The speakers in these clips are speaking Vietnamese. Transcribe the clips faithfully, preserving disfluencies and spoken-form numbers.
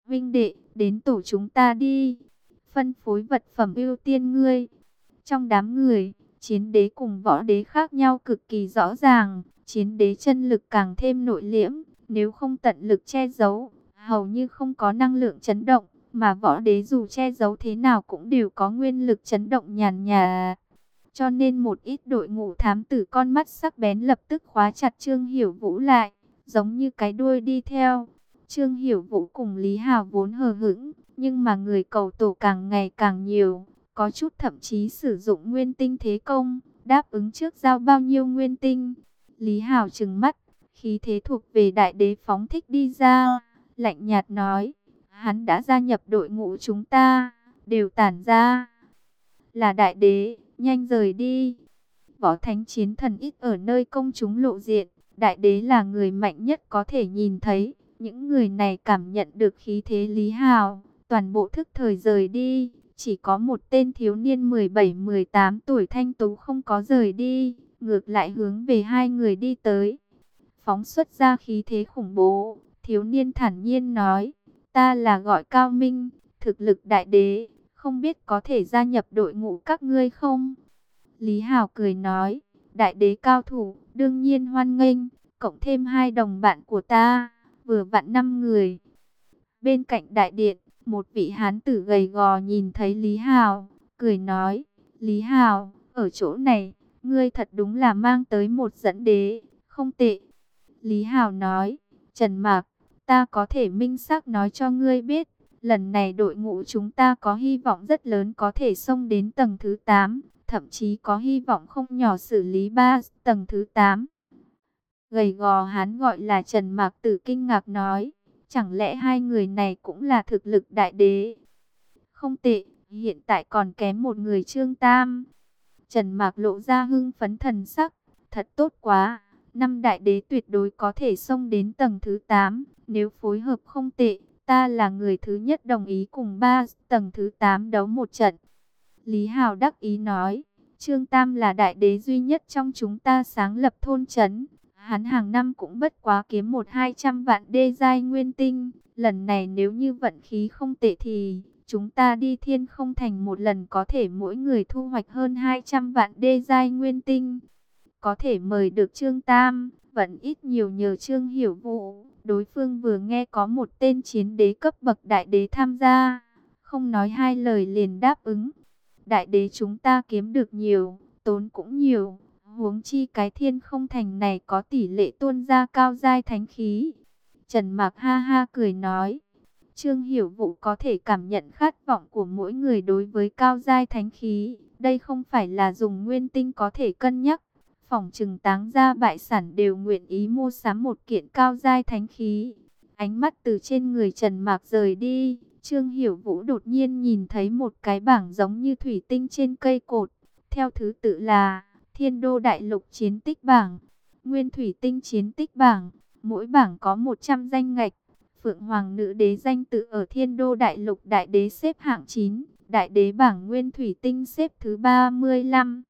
Vinh đệ, đến tổ chúng ta đi. Phân phối vật phẩm ưu tiên ngươi. Trong đám người, chiến đế cùng võ đế khác nhau cực kỳ rõ ràng. Chiến đế chân lực càng thêm nội liễm, nếu không tận lực che giấu, hầu như không có năng lượng chấn động. Mà võ đế dù che giấu thế nào cũng đều có nguyên lực chấn động nhàn nhà. Cho nên một ít đội ngũ thám tử con mắt sắc bén lập tức khóa chặt Trương Hiểu Vũ lại, giống như cái đuôi đi theo. Trương Hiểu Vũ cùng Lý Hào vốn hờ hững, nhưng mà người cầu tổ càng ngày càng nhiều, có chút thậm chí sử dụng nguyên tinh thế công, đáp ứng trước giao bao nhiêu nguyên tinh. Lý Hào trừng mắt, khí thế thuộc về đại đế phóng thích đi ra, lạnh nhạt nói, hắn đã gia nhập đội ngũ chúng ta, đều tản ra. Là đại đế, nhanh rời đi. Võ thánh chiến thần ít ở nơi công chúng lộ diện, đại đế là người mạnh nhất có thể nhìn thấy. Những người này cảm nhận được khí thế Lý Hào, toàn bộ thức thời rời đi. Chỉ có một tên thiếu niên mười bảy mười tám tuổi thanh tú không có rời đi, ngược lại hướng về hai người đi tới. Phóng xuất ra khí thế khủng bố, thiếu niên thản nhiên nói, ta là gọi Cao Minh, thực lực đại đế, không biết có thể gia nhập đội ngũ các ngươi không? Lý Hào cười nói, đại đế cao thủ, đương nhiên hoan nghênh, cộng thêm hai đồng bạn của ta, vừa vặn năm người. Bên cạnh đại điện, một vị hán tử gầy gò nhìn thấy Lý Hào, cười nói, Lý Hào, ở chỗ này, ngươi thật đúng là mang tới một dẫn đế, không tệ. Lý Hào nói, Trần Mạc, ta có thể minh xác nói cho ngươi biết, lần này đội ngũ chúng ta có hy vọng rất lớn có thể xông đến tầng thứ tám, thậm chí có hy vọng không nhỏ xử lý ba tầng thứ tám. Gầy gò hán gọi là Trần Mạc Tử kinh ngạc nói, chẳng lẽ hai người này cũng là thực lực đại đế? Không tệ, hiện tại còn kém một người Trương Tam. Trần Mạc lộ ra hưng phấn thần sắc, thật tốt quá, năm đại đế tuyệt đối có thể xông đến tầng thứ tám, nếu phối hợp không tệ, ta là người thứ nhất đồng ý cùng ba tầng thứ tám đấu một trận. Lý Hào đắc ý nói, Trương Tam là đại đế duy nhất trong chúng ta sáng lập thôn trấn. Hắn hàng năm cũng bất quá kiếm một hai trăm vạn đê giai nguyên tinh. Lần này nếu như vận khí không tệ thì chúng ta đi Thiên Không Thành một lần có thể mỗi người thu hoạch hơn hai trăm vạn đê giai nguyên tinh. Có thể mời được Trương Tam, vẫn ít nhiều nhờ Trương Hiểu Vũ. Đối phương vừa nghe có một tên chiến đế cấp bậc đại đế tham gia, không nói hai lời liền đáp ứng. Đại đế chúng ta kiếm được nhiều, tốn cũng nhiều. Huống chi cái Thiên Không Thành này có tỷ lệ tuôn ra cao giai thánh khí. Trần Mạc ha ha cười nói. Trương Hiểu Vũ có thể cảm nhận khát vọng của mỗi người đối với cao giai thánh khí. Đây không phải là dùng nguyên tinh có thể cân nhắc. Phỏng chừng táng gia bại sản đều nguyện ý mua sắm một kiện cao giai thánh khí. Ánh mắt từ trên người Trần Mạc rời đi. Trương Hiểu Vũ đột nhiên nhìn thấy một cái bảng giống như thủy tinh trên cây cột. Theo thứ tự là Thiên Đô Đại Lục chiến tích bảng, Nguyên Thủy Tinh chiến tích bảng, mỗi bảng có một trăm danh ngạch. Phượng Hoàng nữ đế danh tự ở Thiên Đô Đại Lục đại đế xếp hạng chín, đại đế bảng Nguyên Thủy Tinh xếp thứ ba mươi lăm.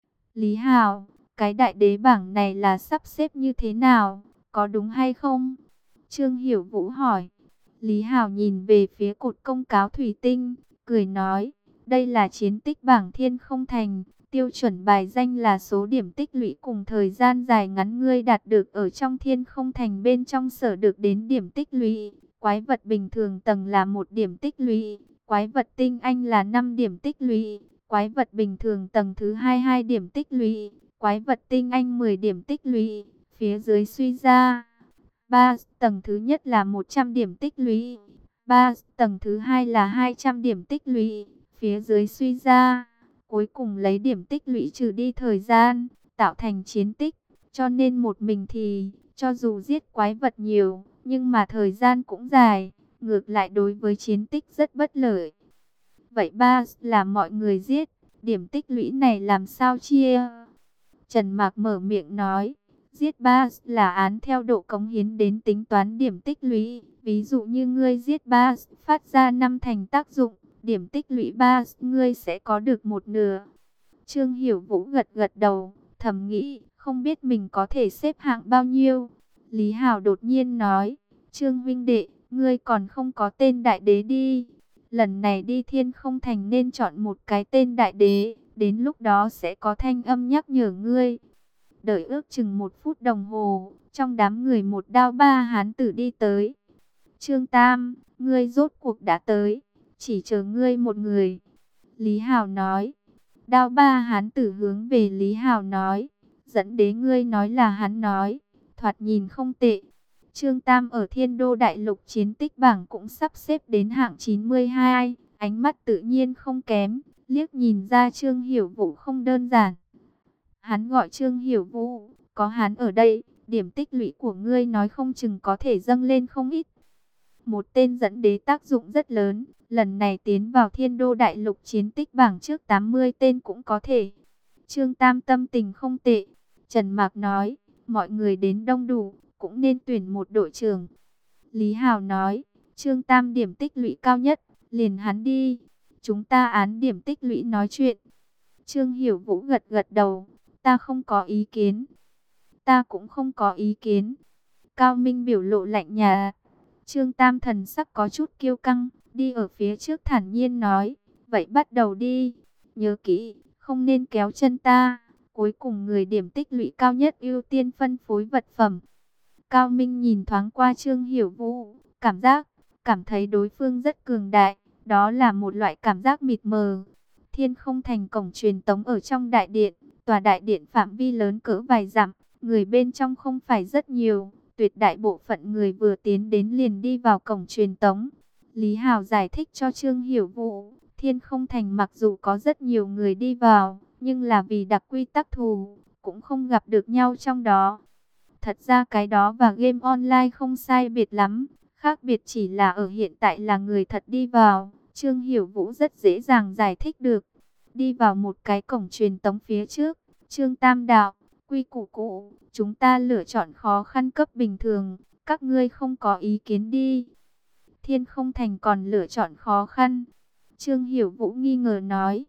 Lý Hào, cái đại đế bảng này là sắp xếp như thế nào, có đúng hay không? Trương Hiểu Vũ hỏi. Lý Hào nhìn về phía cột công cáo thủy tinh, cười nói, đây là chiến tích bảng Thiên Không Thành. Tiêu chuẩn bài danh là số điểm tích lũy cùng thời gian dài ngắn ngươi đạt được ở trong Thiên Không Thành bên trong sở được đến điểm tích lũy. Quái vật bình thường tầng là một điểm tích lũy, quái vật tinh anh là năm điểm tích lũy, quái vật bình thường tầng thứ hai hai điểm tích lũy, quái vật tinh anh mười điểm tích lũy. Phía dưới suy ra, ba tầng thứ nhất là một trăm điểm tích lũy, ba tầng thứ hai là hai trăm điểm tích lũy. Phía dưới suy ra, cuối cùng lấy điểm tích lũy trừ đi thời gian, tạo thành chiến tích. Cho nên một mình thì, cho dù giết quái vật nhiều, nhưng mà thời gian cũng dài. Ngược lại đối với chiến tích rất bất lợi. Vậy ba là mọi người giết, điểm tích lũy này làm sao chia? Trần Mạc mở miệng nói, giết ba là án theo độ cống hiến đến tính toán điểm tích lũy. Ví dụ như ngươi giết ba phát ra năm thành tác dụng, điểm tích lũy ba ngươi sẽ có được một nửa. Trương Hiểu Vũ gật gật đầu, thầm nghĩ, không biết mình có thể xếp hạng bao nhiêu. Lý Hào đột nhiên nói, Trương huynh đệ, ngươi còn không có tên đại đế đi. Lần này đi Thiên Không Thành nên chọn một cái tên đại đế, đến lúc đó sẽ có thanh âm nhắc nhở ngươi. Đợi ước chừng một phút đồng hồ, trong đám người một đao ba hán tử đi tới. Trương Tam, ngươi rốt cuộc đã tới, chỉ chờ ngươi một người. Lý Hào nói. Đao ba hán tử hướng về Lý Hào nói, dẫn đế ngươi nói là hắn nói, thoạt nhìn không tệ. Trương Tam ở Thiên Đô Đại Lục chiến tích bảng cũng sắp xếp đến hạng chín mươi hai, ánh mắt tự nhiên không kém, liếc nhìn ra Trương Hiểu Vũ không đơn giản. Hắn gọi Trương Hiểu Vũ, có hắn ở đây, điểm tích lũy của ngươi nói không chừng có thể dâng lên không ít. Một tên dẫn đế tác dụng rất lớn, lần này tiến vào Thiên Đô Đại Lục chiến tích bảng trước tám mươi tên cũng có thể. Trương Tam tâm tình không tệ. Trần Mạc nói, mọi người đến đông đủ, cũng nên tuyển một đội trưởng. Lý Hào nói, Trương Tam điểm tích lũy cao nhất, liền hắn đi. Chúng ta án điểm tích lũy nói chuyện. Trương Hiểu Vũ gật gật đầu, ta không có ý kiến. Ta cũng không có ý kiến. Cao Minh biểu lộ lạnh nhà. Trương Tam thần sắc có chút kiêu căng, đi ở phía trước thản nhiên nói, vậy bắt đầu đi. Nhớ kỹ, không nên kéo chân ta. Cuối cùng người điểm tích lũy cao nhất ưu tiên phân phối vật phẩm. Cao Minh nhìn thoáng qua Trương Hiểu Vũ, cảm giác, cảm thấy đối phương rất cường đại. Đó là một loại cảm giác mịt mờ. Thiên Không Thành cổng truyền tống ở trong đại điện, tòa đại điện phạm vi lớn cỡ vài dặm, người bên trong không phải rất nhiều. Tuyệt đại bộ phận người vừa tiến đến liền đi vào cổng truyền tống. Lý Hào giải thích cho Trương Hiểu Vũ, Thiên Không Thành mặc dù có rất nhiều người đi vào, nhưng là vì đặc quy tắc thù, cũng không gặp được nhau trong đó. Thật ra cái đó và game online không sai biệt lắm, khác biệt chỉ là ở hiện tại là người thật đi vào. Trương Hiểu Vũ rất dễ dàng giải thích được. Đi vào một cái cổng truyền tống phía trước, Trương Tam đạo, quy củ cũ, chúng ta lựa chọn khó khăn cấp bình thường, các ngươi không có ý kiến đi. Thiên Không Thành còn lựa chọn khó khăn. Trương Hiểu Vũ nghi ngờ nói.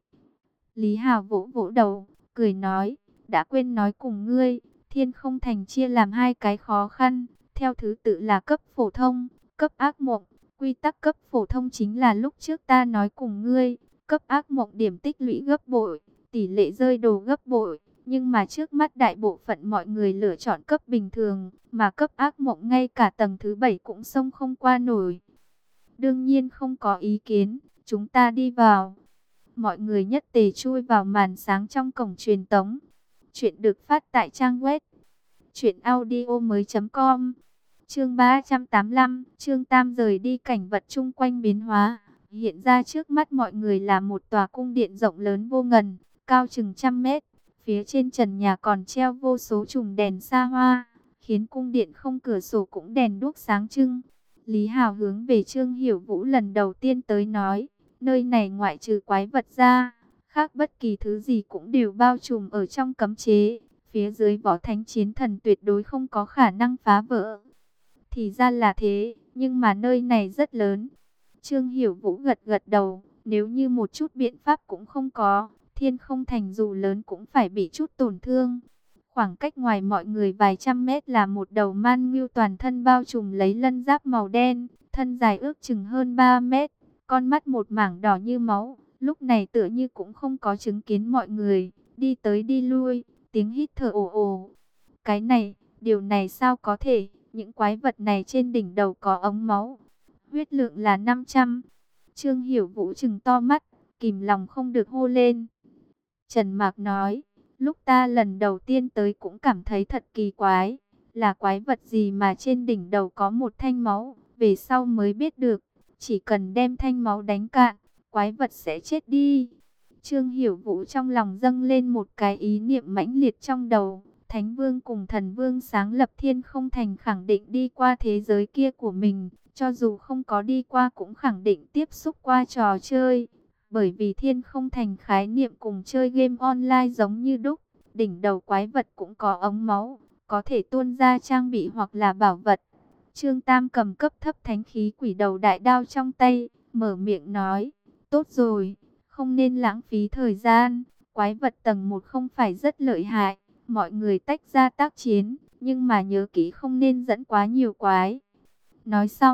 Lý Hào vỗ vỗ đầu, cười nói, đã quên nói cùng ngươi, Thiên Không Thành chia làm hai cái khó khăn, theo thứ tự là cấp phổ thông, cấp ác mộng. Quy tắc cấp phổ thông chính là lúc trước ta nói cùng ngươi, cấp ác mộng điểm tích lũy gấp bội, tỷ lệ rơi đồ gấp bội. Nhưng mà trước mắt đại bộ phận mọi người lựa chọn cấp bình thường, mà cấp ác mộng ngay cả tầng thứ bảy cũng xông không qua nổi. Đương nhiên không có ý kiến, chúng ta đi vào. Mọi người nhất tề chui vào màn sáng trong cổng truyền tống. Chuyện được phát tại trang web truyện audio mới chấm com. Chương ba trăm tám mươi lăm, Trương Tam rời đi, cảnh vật chung quanh biến hóa. Hiện ra trước mắt mọi người là một tòa cung điện rộng lớn vô ngần, cao chừng trăm mét. Phía trên trần nhà còn treo vô số chùm đèn xa hoa, khiến cung điện không cửa sổ cũng đèn đuốc sáng trưng. Lý Hào hướng về Trương Hiểu Vũ lần đầu tiên tới nói, nơi này ngoại trừ quái vật ra, khác bất kỳ thứ gì cũng đều bao trùm ở trong cấm chế. Phía dưới võ thánh chiến thần tuyệt đối không có khả năng phá vỡ. Thì ra là thế, nhưng mà nơi này rất lớn. Trương Hiểu Vũ gật gật đầu, nếu như một chút biện pháp cũng không có, Thiên Không Thành dù lớn cũng phải bị chút tổn thương. Khoảng cách ngoài mọi người vài trăm mét là một đầu man ngưu toàn thân bao trùm lấy lân giáp màu đen, thân dài ước chừng hơn ba mét, con mắt một mảng đỏ như máu, lúc này tựa như cũng không có chứng kiến mọi người, đi tới đi lui, tiếng hít thở ồ ồ. Cái này, điều này sao có thể, những quái vật này trên đỉnh đầu có ống máu, huyết lượng là năm trăm. Trương Hiểu Vũ trừng to mắt, kìm lòng không được hô lên. Trần Mạc nói, lúc ta lần đầu tiên tới cũng cảm thấy thật kỳ quái, là quái vật gì mà trên đỉnh đầu có một thanh máu, về sau mới biết được, chỉ cần đem thanh máu đánh cạn, quái vật sẽ chết đi. Trương Hiểu Vũ trong lòng dâng lên một cái ý niệm mãnh liệt trong đầu, Thánh Vương cùng Thần Vương sáng lập Thiên Không Thành khẳng định đi qua thế giới kia của mình, cho dù không có đi qua cũng khẳng định tiếp xúc qua trò chơi. Bởi vì Thiên Không Thành khái niệm cùng chơi game online giống như đúc, đỉnh đầu quái vật cũng có ống máu, có thể tuôn ra trang bị hoặc là bảo vật. Trương Tam cầm cấp thấp thánh khí quỷ đầu đại đao trong tay, mở miệng nói, tốt rồi, không nên lãng phí thời gian, quái vật tầng một không phải rất lợi hại, mọi người tách ra tác chiến, nhưng mà nhớ kỹ không nên dẫn quá nhiều quái. Nói xong,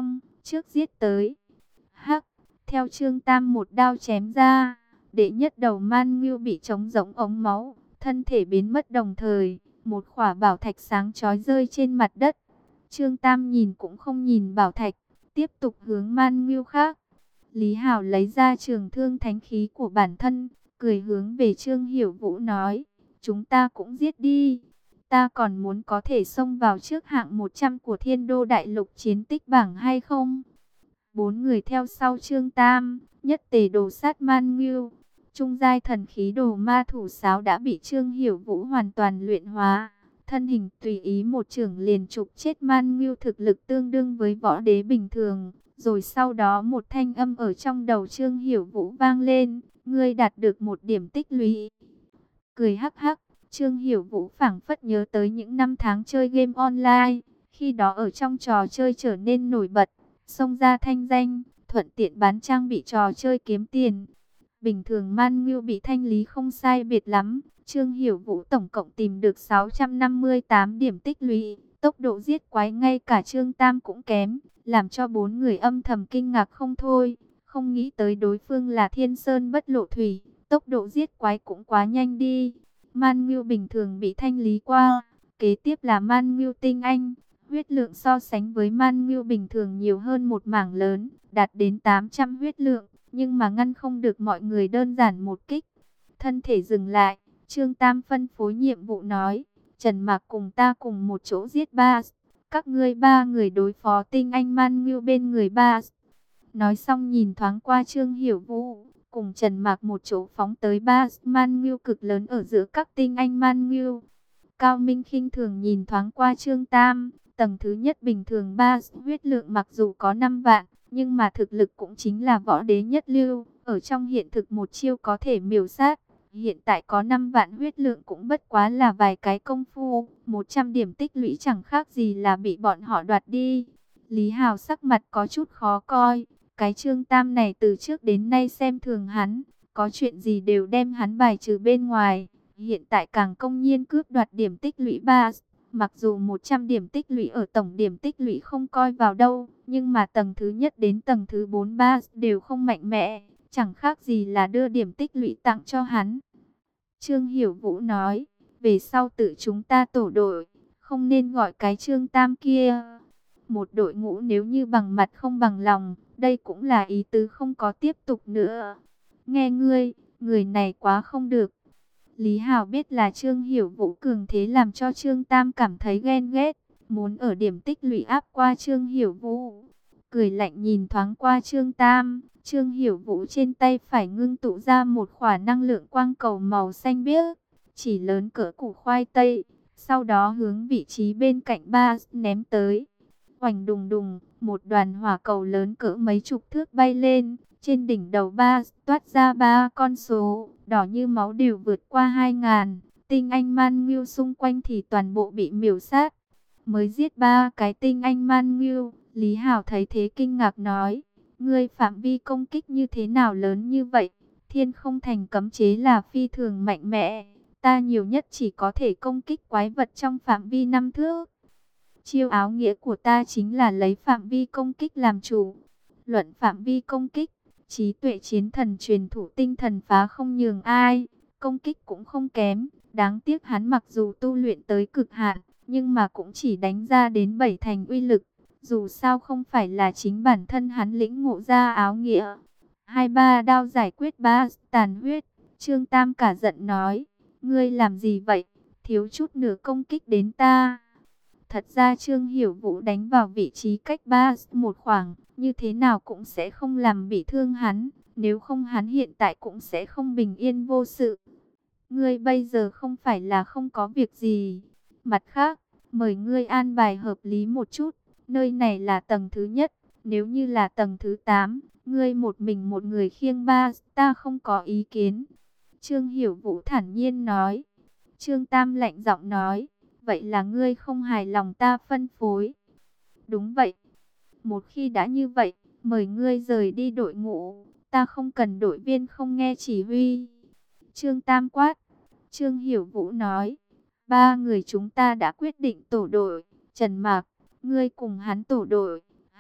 trước giết tới. Hắc, theo Trương Tam một đao chém ra, đệ nhất đầu Man Ngưu bị trống rỗng ống máu, thân thể biến mất đồng thời, một khỏa bảo thạch sáng chói rơi trên mặt đất. Trương Tam nhìn cũng không nhìn bảo thạch, tiếp tục hướng Man Ngưu khác. Lý Hào lấy ra trường thương thánh khí của bản thân, cười hướng về Trương Hiểu Vũ nói, chúng ta cũng giết đi. Ta còn muốn có thể xông vào trước hạng một trăm của Thiên Đô Đại Lục chiến tích bảng hay không? Bốn người theo sau Trương Tam, nhất tề đồ sát Man Ngưu. Trung giai thần khí đồ ma thủ sáo đã bị Trương Hiểu Vũ hoàn toàn luyện hóa. Thân hình tùy ý một chưởng liền trục chết Man Ngưu, thực lực tương đương với võ đế bình thường. Rồi sau đó một thanh âm ở trong đầu Trương Hiểu Vũ vang lên, ngươi đạt được một điểm tích lũy. Cười hắc hắc, Trương Hiểu Vũ phảng phất nhớ tới những năm tháng chơi game online, khi đó ở trong trò chơi trở nên nổi bật, xông ra thanh danh, thuận tiện bán trang bị trò chơi kiếm tiền. Bình thường Man Ngưu bị thanh lý không sai biệt lắm, Trương Hiểu Vũ tổng cộng tìm được sáu trăm năm mươi tám điểm tích lũy, tốc độ giết quái ngay cả Trương Tam cũng kém, làm cho bốn người âm thầm kinh ngạc không thôi, không nghĩ tới đối phương là Thiên Sơn bất lộ thủy, tốc độ giết quái cũng quá nhanh đi. Man Ngưu bình thường bị thanh lý qua, kế tiếp là Man Ngưu tinh anh, huyết lượng so sánh với Man Ngưu bình thường nhiều hơn một mảng lớn, đạt đến tám trăm huyết lượng, nhưng mà ngăn không được mọi người đơn giản một kích. Thân thể dừng lại, Trương Tam phân phối nhiệm vụ nói, Trần Mạc cùng ta cùng một chỗ giết ba, các ngươi ba người đối phó tinh anh Man Ngưu bên người ba. Nói xong nhìn thoáng qua Trương Hiểu Vũ, cùng Trần Mạc một chỗ phóng tới ba Man Ngưu cực lớn ở giữa các tinh anh Man Ngưu. Cao Minh khinh thường nhìn thoáng qua Trương Tam, tầng thứ nhất bình thường ba huyết lượng mặc dù có năm vạn, nhưng mà thực lực cũng chính là võ đế nhất lưu, ở trong hiện thực một chiêu có thể miểu sát. Hiện tại có năm vạn huyết lượng cũng bất quá là vài cái công phu, một trăm điểm tích lũy chẳng khác gì là bị bọn họ đoạt đi. Lý Hào sắc mặt có chút khó coi, cái Trương Tam này từ trước đến nay xem thường hắn, có chuyện gì đều đem hắn bài trừ bên ngoài, hiện tại càng công nhiên cướp đoạt điểm tích lũy ba. Mặc dù một trăm điểm tích lũy ở tổng điểm tích lũy không coi vào đâu, nhưng mà tầng thứ nhất đến tầng thứ bốn ba đều không mạnh mẽ, chẳng khác gì là đưa điểm tích lũy tặng cho hắn. Trương Hiểu Vũ nói, về sau tự chúng ta tổ đội, không nên gọi cái Trương Tam kia. Một đội ngũ nếu như bằng mặt không bằng lòng, đây cũng là ý tứ không có tiếp tục nữa. Nghe ngươi, người này quá không được. Lý Hào biết là Trương Hiểu Vũ cường thế làm cho Trương Tam cảm thấy ghen ghét, muốn ở điểm tích lũy áp qua Trương Hiểu Vũ. Cười lạnh nhìn thoáng qua Trương Tam, Trương Hiểu Vũ trên tay phải ngưng tụ ra một khỏa năng lượng quang cầu màu xanh biếc, chỉ lớn cỡ củ khoai tây, sau đó hướng vị trí bên cạnh ba ném tới. Oành đùng đùng, một đoàn hỏa cầu lớn cỡ mấy chục thước bay lên, trên đỉnh đầu ba toát ra ba con số, đỏ như máu đều vượt qua hai ngàn. Tinh anh Man Ngưu xung quanh thì toàn bộ bị miểu sát. Mới giết ba cái tinh anh Man Ngưu, Lý Hào thấy thế kinh ngạc nói, ngươi phạm vi công kích như thế nào lớn như vậy? Thiên không thành cấm chế là phi thường mạnh mẽ, ta nhiều nhất chỉ có thể công kích quái vật trong phạm vi năm thước. Chiêu áo nghĩa của ta chính là lấy phạm vi công kích làm chủ. Luận phạm vi công kích, trí tuệ chiến thần truyền thủ tinh thần phá không nhường ai, công kích cũng không kém. Đáng tiếc hắn mặc dù tu luyện tới cực hạn, nhưng mà cũng chỉ đánh ra đến bảy thành uy lực. Dù sao không phải là chính bản thân hắn lĩnh ngộ ra áo nghĩa. Hai ba đao giải quyết ba tàn huyết. Trương Tam cả giận nói, ngươi làm gì vậy? Thiếu chút nữa công kích đến ta. Thật ra Trương Hiểu Vũ đánh vào vị trí cách ba một khoảng, như thế nào cũng sẽ không làm bị thương hắn. Nếu không hắn hiện tại cũng sẽ không bình yên vô sự. Ngươi bây giờ không phải là không có việc gì. Mặt khác, mời ngươi an bài hợp lý một chút. Nơi này là tầng thứ nhất, nếu như là tầng thứ tám, ngươi một mình một người khiêng ba, ta không có ý kiến. Trương Hiểu Vũ thản nhiên nói. Trương Tam lạnh giọng nói, vậy là ngươi không hài lòng ta phân phối. Đúng vậy. Một khi đã như vậy, mời ngươi rời đi đội ngũ, ta không cần đội viên không nghe chỉ huy. Trương Tam quát. Trương Hiểu Vũ nói, ba người chúng ta đã quyết định tổ đội, Trần Mạc, ngươi cùng hắn tổ đội,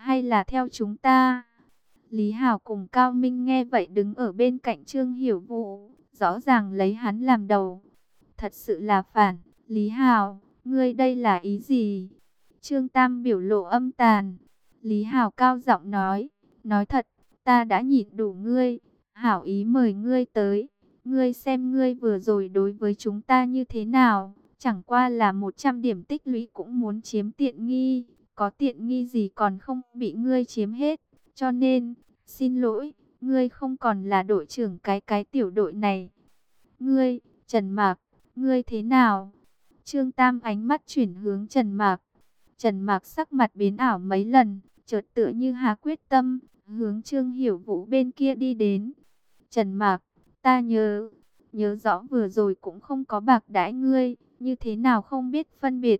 hay là theo chúng ta? Lý Hào cùng Cao Minh nghe vậy đứng ở bên cạnh Trương Hiểu Vũ, rõ ràng lấy hắn làm đầu. Thật sự là phản, Lý Hào, ngươi đây là ý gì? Trương Tam biểu lộ âm tàn. Lý Hào cao giọng nói, nói thật, ta đã nhịn đủ ngươi, hảo ý mời ngươi tới. Ngươi xem ngươi vừa rồi đối với chúng ta như thế nào, chẳng qua là một trăm điểm tích lũy cũng muốn chiếm tiện nghi, có tiện nghi gì còn không bị ngươi chiếm hết, cho nên, xin lỗi, ngươi không còn là đội trưởng cái cái tiểu đội này. Ngươi, Trần Mạc, ngươi thế nào? Trương Tam ánh mắt chuyển hướng Trần Mạc. Trần Mạc sắc mặt biến ảo mấy lần, chợt tựa như hạ quyết tâm, hướng Trương Hiểu Vũ bên kia đi đến. Trần Mạc, ta nhớ, nhớ rõ vừa rồi cũng không có bạc đãi ngươi, như thế nào không biết phân biệt.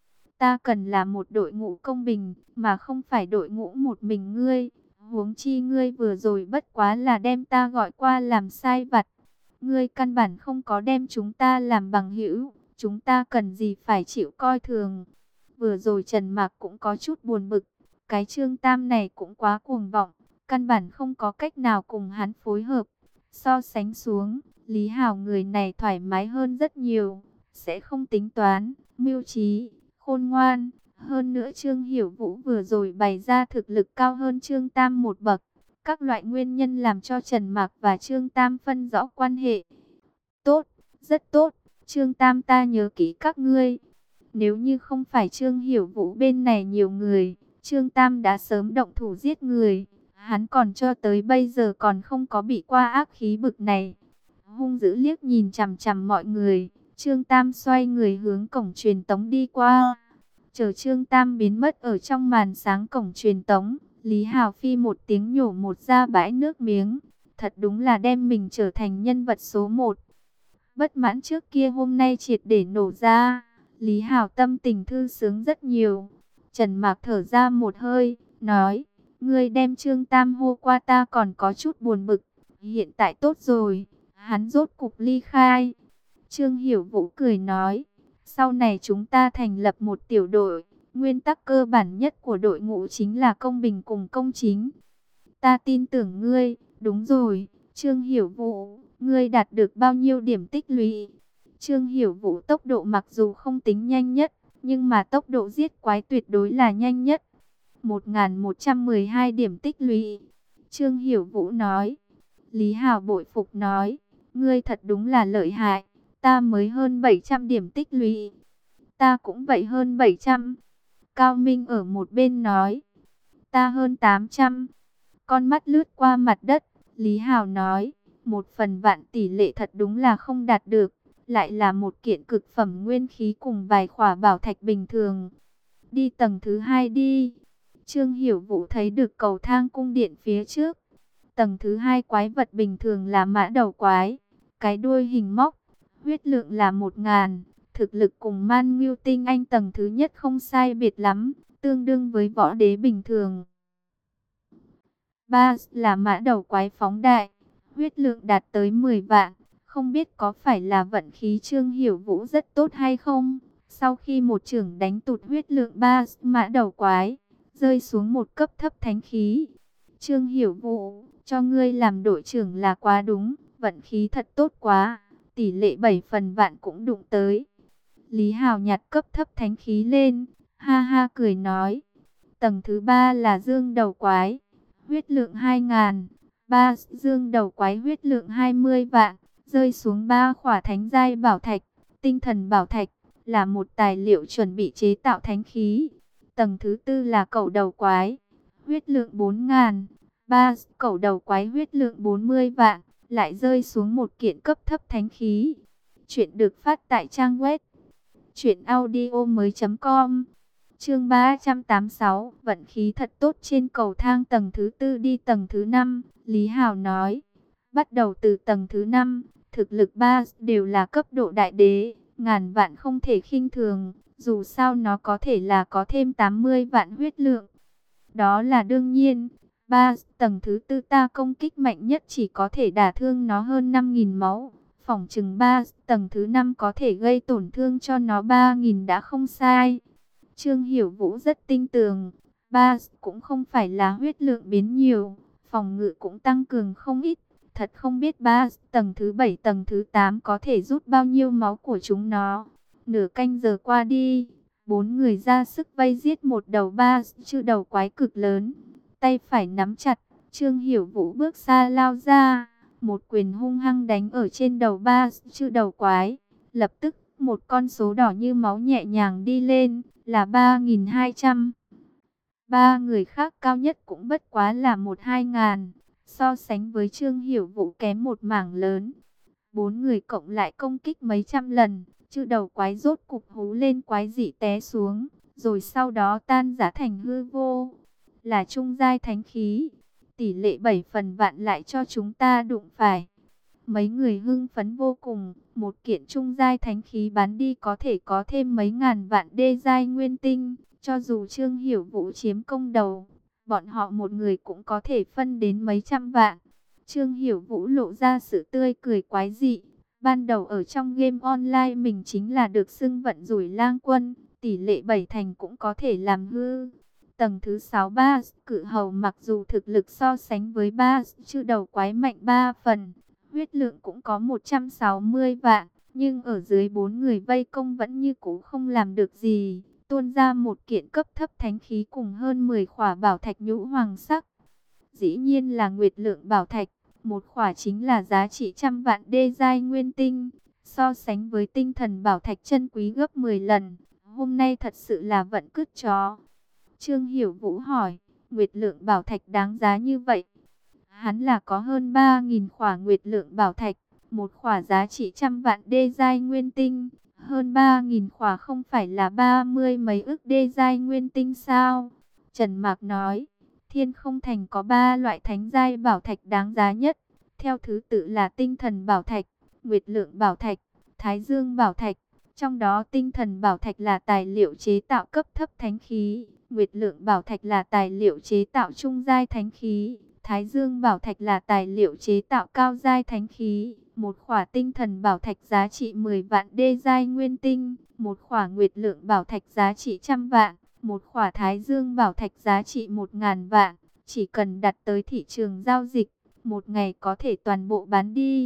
Ta cần là một đội ngũ công bình, mà không phải đội ngũ một mình ngươi. Huống chi ngươi vừa rồi bất quá là đem ta gọi qua làm sai vặt. Ngươi căn bản không có đem chúng ta làm bằng hữu, chúng ta cần gì phải chịu coi thường. Vừa rồi Trần Mạc cũng có chút buồn bực, cái Trương Tam này cũng quá cuồng vọng, căn bản không có cách nào cùng hắn phối hợp. So sánh xuống, Lý Hào người này thoải mái hơn rất nhiều, sẽ không tính toán, mưu trí, khôn ngoan. Hơn nữa Trương Hiểu Vũ vừa rồi bày ra thực lực cao hơn Trương Tam một bậc. Các loại nguyên nhân làm cho Trần Mạc và Trương Tam phân rõ quan hệ. Tốt, rất tốt, Trương Tam ta nhớ kỹ các ngươi. Nếu như không phải Trương Hiểu Vũ bên này nhiều người, Trương Tam đã sớm động thủ giết người. Hắn còn cho tới bây giờ còn không có bị qua ác khí bực này. Hung dữ liếc nhìn chằm chằm mọi người, Trương Tam xoay người hướng cổng truyền tống đi qua. Chờ Trương Tam biến mất ở trong màn sáng cổng truyền tống, Lý Hào Phi một tiếng nhổ một ra bãi nước miếng. Thật đúng là đem mình trở thành nhân vật số một. Bất mãn trước kia hôm nay triệt để nổ ra, Lý Hào tâm tình thư sướng rất nhiều. Trần Mạc thở ra một hơi, nói, ngươi đem Trương Tam hô qua ta còn có chút buồn bực. Hiện tại tốt rồi, hắn rốt cục ly khai. Trương Hiểu Vũ cười nói, sau này chúng ta thành lập một tiểu đội. Nguyên tắc cơ bản nhất của đội ngũ chính là công bình cùng công chính. Ta tin tưởng ngươi, đúng rồi, Trương Hiểu Vũ, ngươi đạt được bao nhiêu điểm tích lũy? Trương Hiểu Vũ tốc độ mặc dù không tính nhanh nhất, nhưng mà tốc độ giết quái tuyệt đối là nhanh nhất. một nghìn một trăm mười hai điểm tích lũy. Trương Hiểu Vũ nói. Lý Hào bội phục nói, ngươi thật đúng là lợi hại, ta mới hơn bảy trăm điểm tích lũy. Ta cũng vậy hơn bảy trăm. Cao Minh ở một bên nói, ta hơn tám trăm. Con mắt lướt qua mặt đất, Lý Hào nói, một phần vạn tỷ lệ thật đúng là không đạt được, lại là một kiện cực phẩm nguyên khí cùng vài khỏa bảo thạch bình thường. Đi tầng thứ hai đi. Trương Hiểu Vũ thấy được cầu thang cung điện phía trước. Tầng thứ hai quái vật bình thường là mã đầu quái, cái đuôi hình móc, huyết lượng là một ngàn. Thực lực cùng Man Ngưu Tinh Anh tầng thứ nhất không sai biệt lắm, tương đương với võ đế bình thường. Ba là mã đầu quái phóng đại, huyết lượng đạt tới mười vạn. Không biết có phải là vận khí Trương Hiểu Vũ rất tốt hay không? Sau khi một chưởng đánh tụt huyết lượng ba mã đầu quái, rơi xuống một cấp thấp thánh khí. Trương Hiểu Vũ, cho ngươi làm đội trưởng là quá đúng, vận khí thật tốt quá, tỷ lệ bảy phần vạn cũng đụng tới. Lý Hào nhặt cấp thấp thánh khí lên, ha ha cười nói. Tầng thứ ba là dương đầu quái, huyết lượng hai ngàn. Ba dương đầu quái huyết lượng hai mươi vạn, rơi xuống ba khỏa thánh giai bảo thạch. Tinh thần bảo thạch là một tài liệu chuẩn bị chế tạo thánh khí. Tầng thứ tư là cẩu đầu quái, huyết lượng bốn ngàn. Ba cẩu đầu quái huyết lượng bốn mươi vạn, lại rơi xuống một kiện cấp thấp thánh khí. Chuyện được phát tại trang web truyện audio mới chấm com. Chương ba trăm tám mươi sáu, vận khí thật tốt trên cầu thang tầng thứ tư đi tầng thứ năm, Lý Hào nói. Bắt đầu từ tầng thứ năm, thực lực ba đều là cấp độ đại đế, ngàn vạn không thể khinh thường, dù sao nó có thể là có thêm tám mươi vạn huyết lượng. Đó là đương nhiên, ba tầng thứ tư ta công kích mạnh nhất chỉ có thể đả thương nó hơn năm nghìn máu. Phỏng chừng ba tầng thứ năm có thể gây tổn thương cho nó ba nghìn đã không sai. Trương Hiểu Vũ rất tin tưởng, Ba cũng không phải là huyết lượng biến nhiều, phòng ngự cũng tăng cường không ít. Thật không biết ba tầng thứ bảy tầng thứ tám có thể rút bao nhiêu máu của chúng nó. Nửa canh giờ qua đi, bốn người ra sức vây giết một đầu ba chữ đầu quái cực lớn. Tay phải nắm chặt, Trương Hiểu Vũ bước xa lao ra, một quyền hung hăng đánh ở trên đầu ba chữ đầu quái. Lập tức, một con số đỏ như máu nhẹ nhàng đi lên, là ba nghìn hai trăm. Ba người khác cao nhất cũng bất quá là một hai ngàn. So sánh với Trương Hiểu Vũ kém một mảng lớn. Bốn người cộng lại công kích mấy trăm lần, chữ đầu quái rốt cục hú lên quái dị té xuống, rồi sau đó tan rã thành hư vô. Là trung giai thánh khí, tỷ lệ bảy phần vạn lại cho chúng ta đụng phải. Mấy người hưng phấn vô cùng, một kiện trung giai thánh khí bán đi có thể có thêm mấy ngàn vạn đê giai nguyên tinh, cho dù Trương Hiểu Vũ chiếm công đầu, bọn họ một người cũng có thể phân đến mấy trăm vạn. Trương Hiểu Vũ lộ ra sự tươi cười quái dị. Ban đầu ở trong game online mình chính là được xưng vận rủi lang quân, tỷ lệ bảy thành cũng có thể làm hư. Tầng thứ sáu ba cự hầu mặc dù thực lực so sánh với ba chữ đầu quái mạnh ba phần, huyết lượng cũng có một trăm sáu mươi vạn, nhưng ở dưới bốn người vây công vẫn như cũ không làm được gì. Tuôn ra một kiện cấp thấp thánh khí cùng hơn mười khỏa bảo thạch nhũ hoàng sắc. Dĩ nhiên là nguyệt lượng bảo thạch, một khỏa chính là giá trị trăm vạn đê giai nguyên tinh, so sánh với tinh thần bảo thạch chân quý gấp mười lần. Hôm nay thật sự là vận cứt chó. Trương Hiểu Vũ hỏi, nguyệt lượng bảo thạch đáng giá như vậy? Hắn là có hơn ba nghìn khỏa nguyệt lượng bảo thạch, một khỏa giá trị trăm vạn đê giai nguyên tinh. Hơn ba nghìn khỏa không phải là ba mươi mấy ức đê giai nguyên tinh sao? Trần Mạc nói, Thiên Không Thành có ba loại thánh giai bảo thạch đáng giá nhất. Theo thứ tự là tinh thần bảo thạch, nguyệt lượng bảo thạch, thái dương bảo thạch. Trong đó tinh thần bảo thạch là tài liệu chế tạo cấp thấp thánh khí, nguyệt lượng bảo thạch là tài liệu chế tạo trung giai thánh khí, thái dương bảo thạch là tài liệu chế tạo cao giai thánh khí. Một khỏa tinh thần bảo thạch giá trị mười vạn đê giai nguyên tinh, một khỏa nguyệt lượng bảo thạch giá trị trăm vạn, một khỏa thái dương bảo thạch giá trị một ngàn vạn. Chỉ cần đặt tới thị trường giao dịch, một ngày có thể toàn bộ bán đi.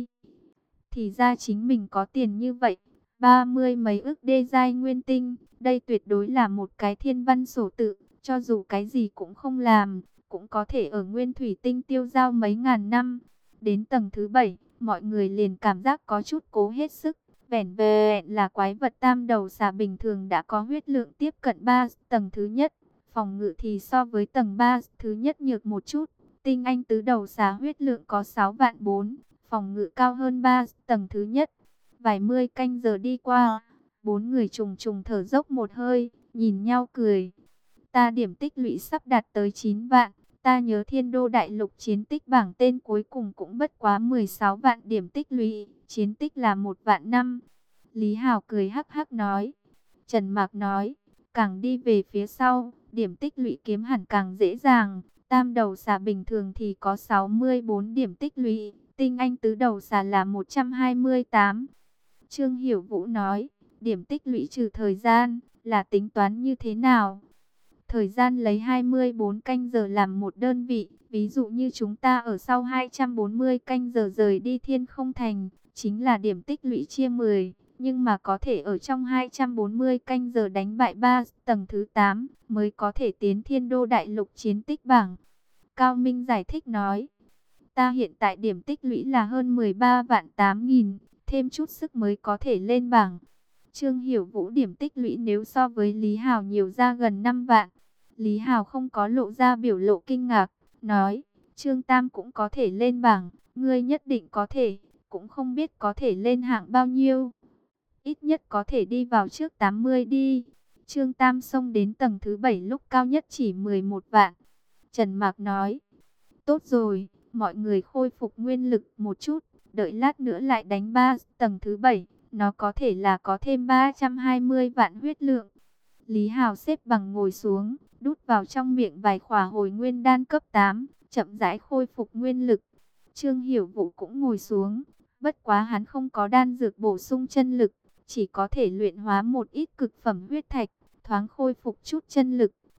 Thì ra chính mình có tiền như vậy, ba mươi mấy ức đê giai nguyên tinh, đây tuyệt đối là một cái thiên văn sổ tự, cho dù cái gì cũng không làm, cũng có thể ở nguyên thủy tinh tiêu giao mấy ngàn năm. Đến tầng thứ bảy, mọi người liền cảm giác có chút cố hết sức, vẻn vẹn là quái vật tam đầu xà bình thường đã có huyết lượng tiếp cận ba tầng thứ nhất, phòng ngự thì so với tầng ba thứ nhất nhược một chút. Tinh anh tứ đầu xà huyết lượng có sáu vạn bốn, phòng ngự cao hơn ba tầng thứ nhất. Vài mươi canh giờ đi qua, bốn người trùng trùng thở dốc một hơi, nhìn nhau cười. Ta điểm tích lũy sắp đạt tới chín vạn, ta nhớ Thiên Đô Đại Lục chiến tích bảng tên cuối cùng cũng bất quá mười sáu vạn điểm tích lũy, chiến tích là một vạn năm. Lý Hào cười hắc hắc nói. Trần Mạc nói, càng đi về phía sau, điểm tích lũy kiếm hẳn càng dễ dàng. Tam đầu xà bình thường thì có sáu mươi bốn điểm tích lũy, tinh anh tứ đầu xà là một trăm hai mươi tám. Trương Hiểu Vũ nói, điểm tích lũy trừ thời gian, là tính toán như thế nào? Thời gian lấy hai mươi bốn canh giờ làm một đơn vị, ví dụ như chúng ta ở sau hai trăm bốn mươi canh giờ rời đi Thiên Không Thành, chính là điểm tích lũy chia mười, nhưng mà có thể ở trong hai trăm bốn mươi canh giờ đánh bại ba tầng thứ tám, mới có thể tiến Thiên Đô Đại Lục chiến tích bảng. Cao Minh giải thích nói, ta hiện tại điểm tích lũy là hơn mười ba vạn tám nghìn, thêm chút sức mới có thể lên bảng. Trương Hiểu Vũ điểm tích lũy nếu so với Lý Hào nhiều ra gần năm vạn. Lý Hào không có lộ ra biểu lộ kinh ngạc, nói, Trương Tam cũng có thể lên bảng, ngươi nhất định có thể, cũng không biết có thể lên hạng bao nhiêu. Ít nhất có thể đi vào trước tám mươi đi. Trương Tam xông đến tầng thứ bảy lúc cao nhất chỉ mười một vạn. Trần Mạc nói, tốt rồi, mọi người khôi phục nguyên lực một chút, đợi lát nữa lại đánh ba tầng thứ bảy, nó có thể là có thêm ba trăm hai mươi vạn huyết lượng. Lý Hào xếp bằng ngồi xuống, đút vào trong miệng vài khỏa hồi nguyên đan cấp tám, chậm rãi khôi phục nguyên lực. Trương Hiểu Vũ cũng ngồi xuống, bất quá hắn không có đan dược bổ sung chân lực, chỉ có thể luyện hóa một ít cực phẩm huyết thạch, thoáng khôi phục chút chân lực,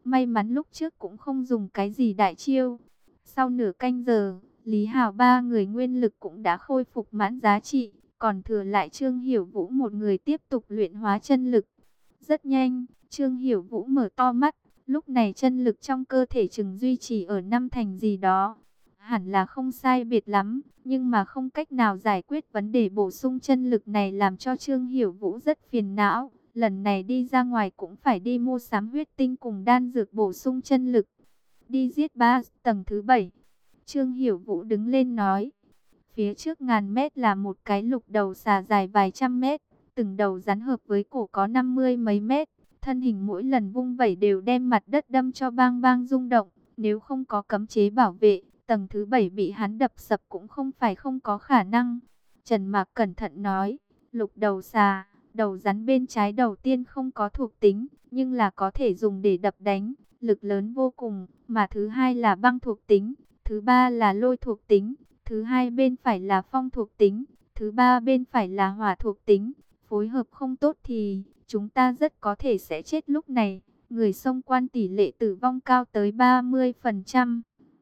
May mắn lúc trước cũng không dùng cái gì đại chiêu. Sau nửa canh giờ, Lý Hào ba người nguyên lực cũng đã khôi phục mãn giá trị. Còn thừa lại Trương Hiểu Vũ một người tiếp tục luyện hóa chân lực. Rất nhanh, Trương Hiểu Vũ mở to mắt. Lúc này chân lực trong cơ thể chừng duy trì ở năm thành gì đó. Hẳn là không sai biệt lắm, nhưng mà không cách nào giải quyết vấn đề bổ sung chân lực này, làm cho Trương Hiểu Vũ rất phiền não. Lần này đi ra ngoài cũng phải đi mua sắm huyết tinh cùng đan dược bổ sung chân lực. Đi giết ba tầng thứ bảy. Trương Hiểu Vũ đứng lên nói. Phía trước ngàn mét là một cái lục đầu xà dài vài trăm mét. Từng đầu rắn hợp với cổ có năm mươi mấy mét. Thân hình mỗi lần vung vẩy đều đem mặt đất đâm cho bang bang rung động. Nếu không có cấm chế bảo vệ, tầng thứ bảy bị hắn đập sập cũng không phải không có khả năng. Trần Mạc cẩn thận nói. Lục đầu xà, đầu rắn bên trái đầu tiên không có thuộc tính, nhưng là có thể dùng để đập đánh, lực lớn vô cùng. Mà thứ hai là băng thuộc tính, thứ ba là lôi thuộc tính, thứ hai bên phải là phong thuộc tính, thứ ba bên phải là hỏa thuộc tính. Phối hợp không tốt thì chúng ta rất có thể sẽ chết lúc này. Người xông quan tỷ lệ tử vong cao tới ba mươi phần trăm.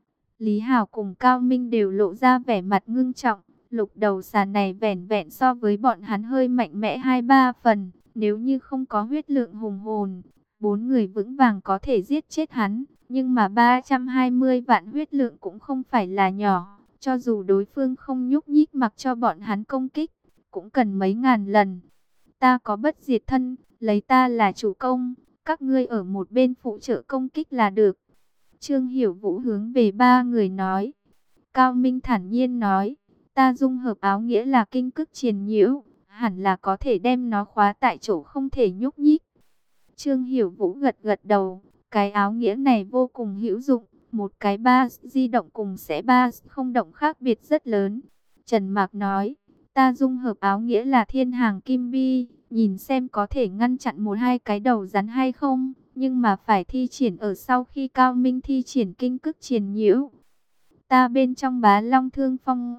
Lý Hào cùng Cao Minh đều lộ ra vẻ mặt ngưng trọng. Lục đầu xà này vẻn vẹn so với bọn hắn hơi mạnh mẽ hai ba phần. Nếu như không có huyết lượng hùng hồn, bốn người vững vàng có thể giết chết hắn. Nhưng mà ba trăm hai mươi vạn huyết lượng cũng không phải là nhỏ. Cho dù đối phương không nhúc nhích mặc cho bọn hắn công kích, cũng cần mấy ngàn lần. Ta có bất diệt thân, lấy ta là chủ công, các ngươi ở một bên phụ trợ công kích là được. Trương Hiểu Vũ hướng về ba người nói. Cao Minh thản nhiên nói, ta dung hợp áo nghĩa là kinh cức triền nhiễu, hẳn là có thể đem nó khóa tại chỗ không thể nhúc nhích. Trương Hiểu Vũ gật gật đầu, cái áo nghĩa này vô cùng hữu dụng, một cái ba di động cùng sẽ ba không động khác biệt rất lớn. Trần Mạc nói, ta dung hợp áo nghĩa là thiên hàng kim bi, nhìn xem có thể ngăn chặn một hai cái đầu rắn hay không, nhưng mà phải thi triển ở sau khi Cao Minh thi triển kinh cức triền nhiễu. Ta bên trong bá long thương phong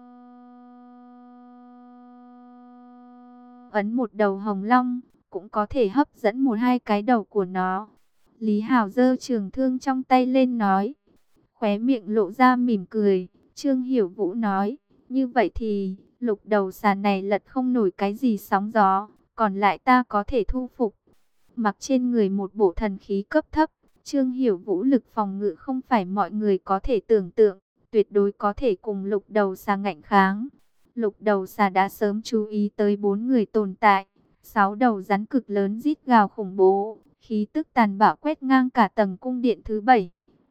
ấn một đầu hồng long, cũng có thể hấp dẫn một hai cái đầu của nó. Lý Hào giơ trường thương trong tay lên nói, khóe miệng lộ ra mỉm cười. Trương Hiểu Vũ nói, như vậy thì lục đầu xà này lật không nổi cái gì sóng gió, còn lại ta có thể thu phục. Mặc trên người một bộ thần khí cấp thấp, Trương Hiểu Vũ lực phòng ngự không phải mọi người có thể tưởng tượng, tuyệt đối có thể cùng lục đầu xà ngạnh kháng. Lục đầu xà đã sớm chú ý tới bốn người tồn tại, sáu đầu rắn cực lớn rít gào khủng bố, khí tức tàn bạo quét ngang cả tầng cung điện thứ bảy.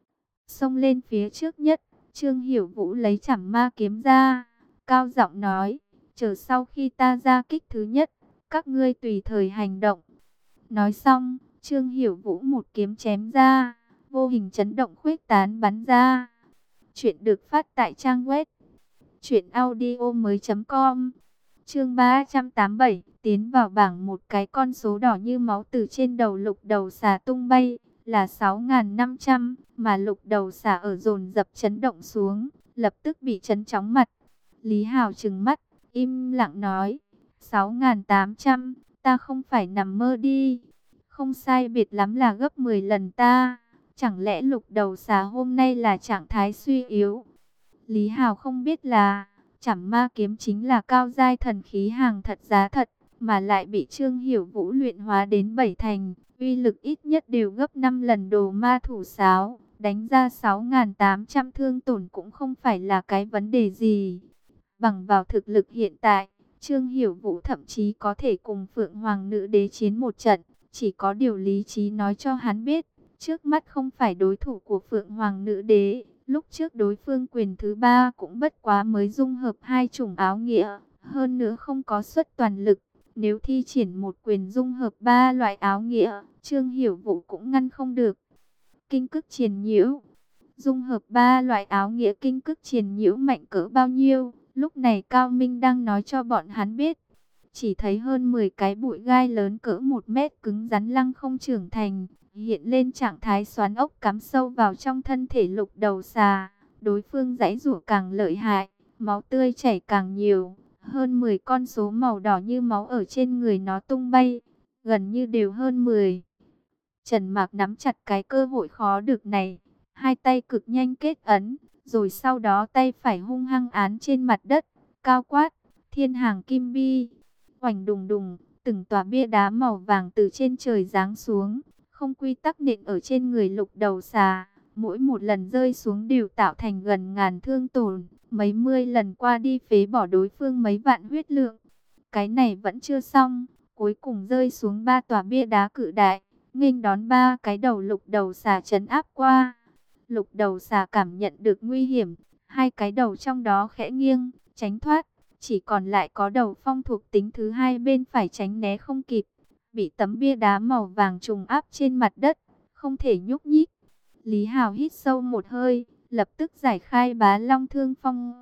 Xông lên phía trước nhất, Trương Hiểu Vũ lấy chảm ma kiếm ra, cao giọng nói, chờ sau khi ta ra kích thứ nhất, các ngươi tùy thời hành động. Nói xong, Trương Hiểu Vũ một kiếm chém ra, vô hình chấn động khuếch tán bắn ra. Chuyện được phát tại trang web truyện audio mới chấm com. Chương ba trăm tám mươi bảy, tiến vào bảng, một cái con số đỏ như máu từ trên đầu lục đầu xà tung bay, là sáu nghìn năm trăm, mà lục đầu xà ở dồn dập chấn động xuống, lập tức bị chấn chóng mặt. Lý Hào trừng mắt, im lặng nói, sáu nghìn tám trăm, ta không phải nằm mơ đi. Không sai biệt lắm là gấp mười lần ta. Chẳng lẽ lục đầu xà hôm nay là trạng thái suy yếu? Lý Hào không biết là chảm ma kiếm chính là cao giai thần khí hàng thật giá thật, mà lại bị Trương Hiểu Vũ luyện hóa đến bảy thành, uy lực ít nhất đều gấp năm lần đồ ma thủ sáo, đánh ra sáu nghìn tám trăm thương tổn cũng không phải là cái vấn đề gì. Bằng vào thực lực hiện tại, Trương Hiểu Vũ thậm chí có thể cùng Phượng Hoàng Nữ Đế chiến một trận, chỉ có điều lý trí nói cho hắn biết, trước mắt không phải đối thủ của Phượng Hoàng Nữ Đế. Lúc trước đối phương quyền thứ ba cũng bất quá mới dung hợp hai chủng áo nghĩa, hơn nữa không có xuất toàn lực. Nếu thi triển một quyền dung hợp ba loại áo nghĩa, Trương Hiểu Vũ cũng ngăn không được. Kinh cức triền nhiễu, dung hợp ba loại áo nghĩa kinh cức triền nhiễu mạnh cỡ bao nhiêu? Lúc này Cao Minh đang nói cho bọn hắn biết. Chỉ thấy hơn mười cái bụi gai lớn cỡ một mét cứng rắn lăng không trưởng thành, hiện lên trạng thái xoắn ốc cắm sâu vào trong thân thể lục đầu xà. Đối phương giãy giụa càng lợi hại, máu tươi chảy càng nhiều. Hơn mười con số màu đỏ như máu ở trên người nó tung bay, gần như đều hơn mười. Trần Mạc nắm chặt cái cơ hội khó được này, hai tay cực nhanh kết ấn, rồi sau đó tay phải hung hăng án trên mặt đất, cao quát, thiên hàng kim bi. Oành đùng đùng, từng tòa bia đá màu vàng từ trên trời giáng xuống, không quy tắc nện ở trên người Lục Đầu Xà. Mỗi một lần rơi xuống đều tạo thành gần ngàn thương tổn, mấy mươi lần qua đi phế bỏ đối phương mấy vạn huyết lượng. Cái này vẫn chưa xong, cuối cùng rơi xuống ba tòa bia đá cự đại, nghênh đón ba cái đầu Lục Đầu Xà trấn áp qua. Lục Đầu Xà cảm nhận được nguy hiểm, hai cái đầu trong đó khẽ nghiêng, tránh thoát, chỉ còn lại có đầu phong thuộc tính thứ hai bên phải tránh né không kịp, bị tấm bia đá màu vàng trùng áp trên mặt đất, không thể nhúc nhích. Lý Hào hít sâu một hơi, lập tức giải khai Bá Long Thương Phong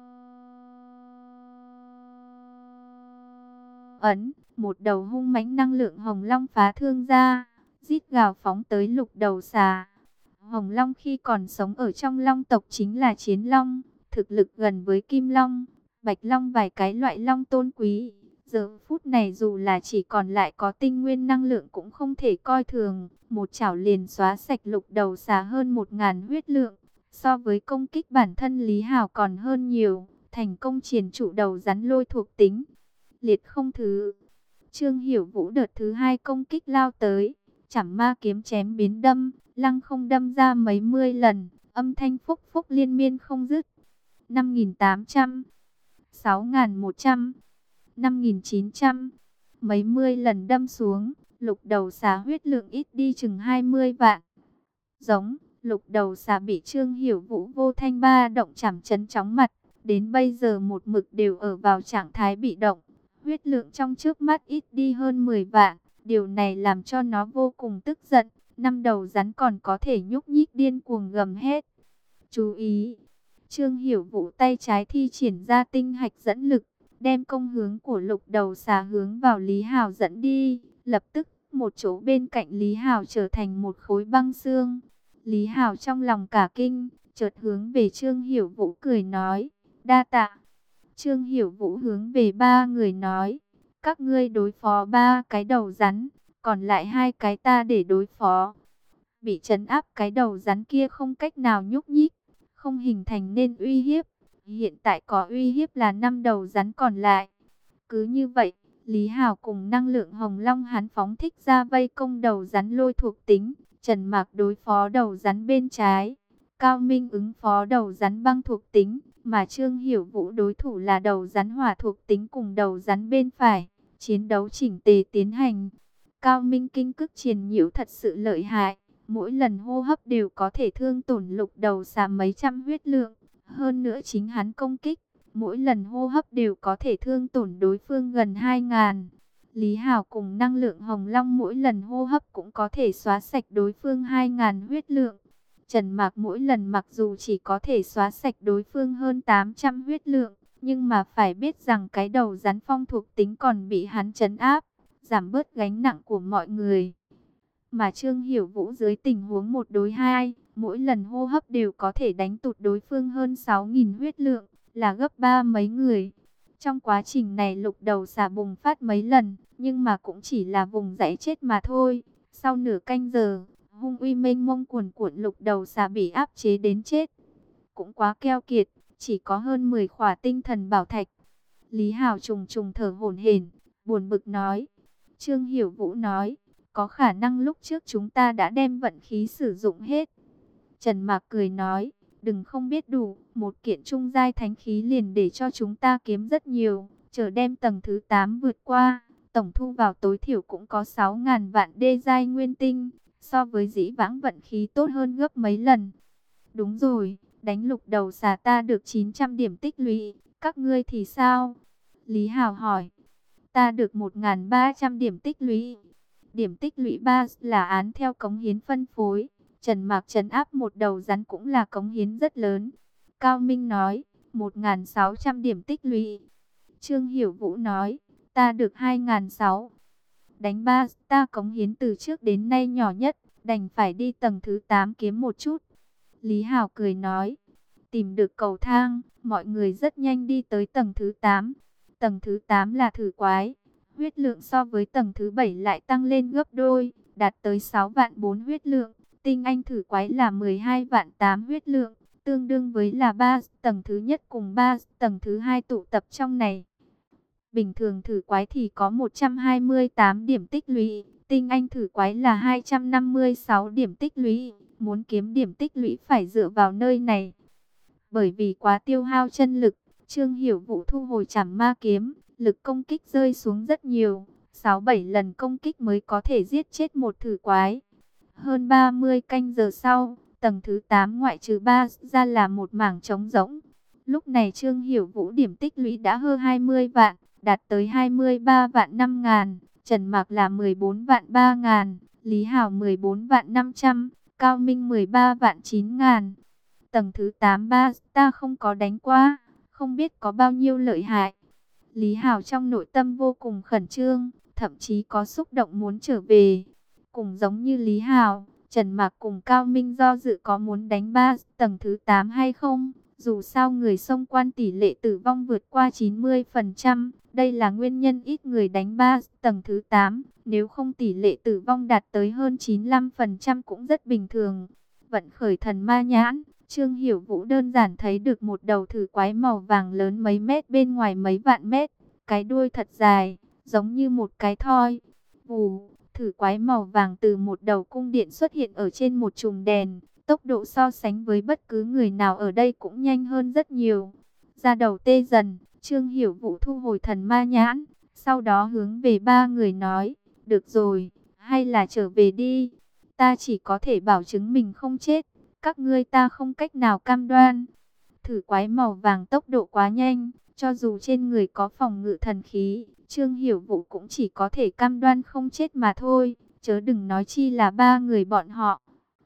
ấn, một đầu hung mãnh năng lượng hồng long phá thương ra, rít gào phóng tới Lục Đầu Xà. Hồng Long khi còn sống ở trong Long tộc chính là chiến long, thực lực gần với Kim Long, Bạch Long vài cái loại long tôn quý. Giờ phút này dù là chỉ còn lại có tinh nguyên năng lượng cũng không thể coi thường, một chảo liền xóa sạch Lục Đầu Xà hơn một ngàn huyết lượng. So với công kích bản thân Lý Hào còn hơn nhiều, thành công triển trụ đầu rắn lôi thuộc tính. Liệt không thứ, Trương Hiểu Vũ đợt thứ hai công kích lao tới, chảm ma kiếm chém biến đâm, lăng không đâm ra mấy mươi lần, âm thanh phúc phúc liên miên không dứt. năm nghìn tám trăm, sáu nghìn một trăm, năm nghìn chín trăm, mấy mươi lần đâm xuống, Lục Đầu Xà huyết lượng ít đi chừng hai mươi vạn. Giống, Lục Đầu Xà bị Trương Hiểu Vũ vô thanh ba động chảm chấn chóng mặt, đến bây giờ một mực đều ở vào trạng thái bị động. Huyết lượng trong trước mắt ít đi hơn mười vạn, điều này làm cho nó vô cùng tức giận. Năm đầu rắn còn có thể nhúc nhích điên cuồng gầm hết. Chú ý! Trương Hiểu Vũ tay trái thi triển ra tinh hạch dẫn lực, đem công hướng của Lục Đầu Xà hướng vào Lý Hào dẫn đi. Lập tức, một chỗ bên cạnh Lý Hào trở thành một khối băng xương. Lý Hào trong lòng cả kinh, chợt hướng về Trương Hiểu Vũ cười nói, đa tạ. Trương Hiểu Vũ hướng về ba người nói, các ngươi đối phó ba cái đầu rắn, còn lại hai cái ta để đối phó. Bị trấn áp cái đầu rắn kia không cách nào nhúc nhích, không hình thành nên uy hiếp. Hiện tại có uy hiếp là năm đầu rắn còn lại. Cứ như vậy, Lý Hào cùng năng lượng hồng long hắn phóng thích ra vây công đầu rắn lôi thuộc tính. Trần Mạc đối phó đầu rắn bên trái, Cao Minh ứng phó đầu rắn băng thuộc tính, mà Trương Hiểu Vũ đối thủ là đầu rắn hỏa thuộc tính cùng đầu rắn bên phải. Chiến đấu chỉnh tề tiến hành. Cao Minh kinh cức triền nhiễu thật sự lợi hại, mỗi lần hô hấp đều có thể thương tổn Lục Đầu Xà mấy trăm huyết lượng. Hơn nữa chính hắn công kích, mỗi lần hô hấp đều có thể thương tổn đối phương gần hai ngàn. Lý Hào cùng năng lượng hồng long mỗi lần hô hấp cũng có thể xóa sạch đối phương hai ngàn huyết lượng. Trần Mạc mỗi lần mặc dù chỉ có thể xóa sạch đối phương hơn tám trăm huyết lượng, nhưng mà phải biết rằng cái đầu rắn phong thuộc tính còn bị hắn trấn áp, giảm bớt gánh nặng của mọi người. Mà Trương Hiểu Vũ dưới tình huống một đối hai, mỗi lần hô hấp đều có thể đánh tụt đối phương hơn sáu nghìn huyết lượng, là gấp ba mấy người. Trong quá trình này Lục Đầu Xà bùng phát mấy lần, nhưng mà cũng chỉ là vùng dãy chết mà thôi. Sau nửa canh giờ, hung uy mênh mông cuồn cuộn Lục Đầu Xà bị áp chế đến chết. Cũng quá keo kiệt, chỉ có hơn mười khỏa tinh thần bảo thạch. Lý Hào trùng trùng thở hổn hển, buồn bực nói. Trương Hiểu Vũ nói, có khả năng lúc trước chúng ta đã đem vận khí sử dụng hết. Trần Mạc cười nói, đừng không biết đủ, một kiện trung giai thánh khí liền để cho chúng ta kiếm rất nhiều, chờ đem tầng thứ tám vượt qua, tổng thu vào tối thiểu cũng có sáu ngàn vạn đê giai nguyên tinh, so với dĩ vãng vận khí tốt hơn gấp mấy lần. Đúng rồi, đánh Lục Đầu Xà ta được chín trăm điểm tích lũy, các ngươi thì sao? Lý Hào hỏi. Ta được một nghìn ba trăm điểm tích lũy. Điểm tích lũy ba là án theo cống hiến phân phối. Trần Mạc trấn áp một đầu rắn cũng là cống hiến rất lớn. Cao Minh nói, một nghìn sáu trăm điểm tích lũy. Trương Hiểu Vũ nói, ta được hai nghìn sáu trăm. Đánh ba, ta cống hiến từ trước đến nay nhỏ nhất, đành phải đi tầng thứ tám kiếm một chút. Lý Hào cười nói, tìm được cầu thang, mọi người rất nhanh đi tới tầng thứ tám. Tầng thứ tám là thử quái, huyết lượng so với tầng thứ bảy lại tăng lên gấp đôi, đạt tới sáu vạn bốn huyết lượng. Tinh anh thử quái là mười hai vạn tám huyết lượng, tương đương với là ba tầng thứ nhất cùng ba tầng thứ hai tụ tập trong này. Bình thường thử quái thì có một trăm hai mươi tám điểm tích lũy, tinh anh thử quái là hai trăm năm mươi sáu điểm tích lũy. Muốn kiếm điểm tích lũy phải dựa vào nơi này. Bởi vì quá tiêu hao chân lực, Trương Hiểu Vũ thu hồi Trảm Ma kiếm, lực công kích rơi xuống rất nhiều, sáu bảy lần công kích mới có thể giết chết một thử quái. Hơn ba mươi canh giờ sau, tầng thứ tám ngoại trừ ba ra là một mảng trống rỗng. Lúc này Trương Hiểu Vũ điểm tích lũy đã hơn hai mươi vạn, đạt tới hai mươi ba vạn năm ngàn, Trần Mạc là mười bốn vạn ba ngàn, Lý Hảo mười bốn vạn năm trăm, Cao Minh mười ba vạn chín ngàn. Tầng thứ tám ba ta không có đánh qua, không biết có bao nhiêu lợi hại. Lý Hảo trong nội tâm vô cùng khẩn trương, thậm chí có xúc động muốn trở về. Cùng giống như Lý Hảo, Trần Mạc cùng Cao Minh do dự có muốn đánh ba tầng thứ tám hay không. Dù sao người xông quan tỷ lệ tử vong vượt qua chín mươi phần trăm, đây là nguyên nhân ít người đánh ba tầng thứ tám. Nếu không tỷ lệ tử vong đạt tới hơn chín mươi lăm phần trăm cũng rất bình thường. Vận khởi thần ma nhãn, Trương Hiểu Vũ đơn giản thấy được một đầu thử quái màu vàng lớn mấy mét bên ngoài mấy vạn mét. Cái đuôi thật dài, giống như một cái thoi. Vù, thử quái màu vàng từ một đầu cung điện xuất hiện ở trên một chùm đèn. Tốc độ so sánh với bất cứ người nào ở đây cũng nhanh hơn rất nhiều. Ra đầu tê dần, Trương Hiểu Vũ thu hồi thần ma nhãn. Sau đó hướng về ba người nói, được rồi, hay là trở về đi. Ta chỉ có thể bảo chứng mình không chết. Các ngươi ta không cách nào cam đoan. Thử quái màu vàng tốc độ quá nhanh, cho dù trên người có phòng ngự thần khí, Trương Hiểu Vũ cũng chỉ có thể cam đoan không chết mà thôi, chớ đừng nói chi là ba người bọn họ.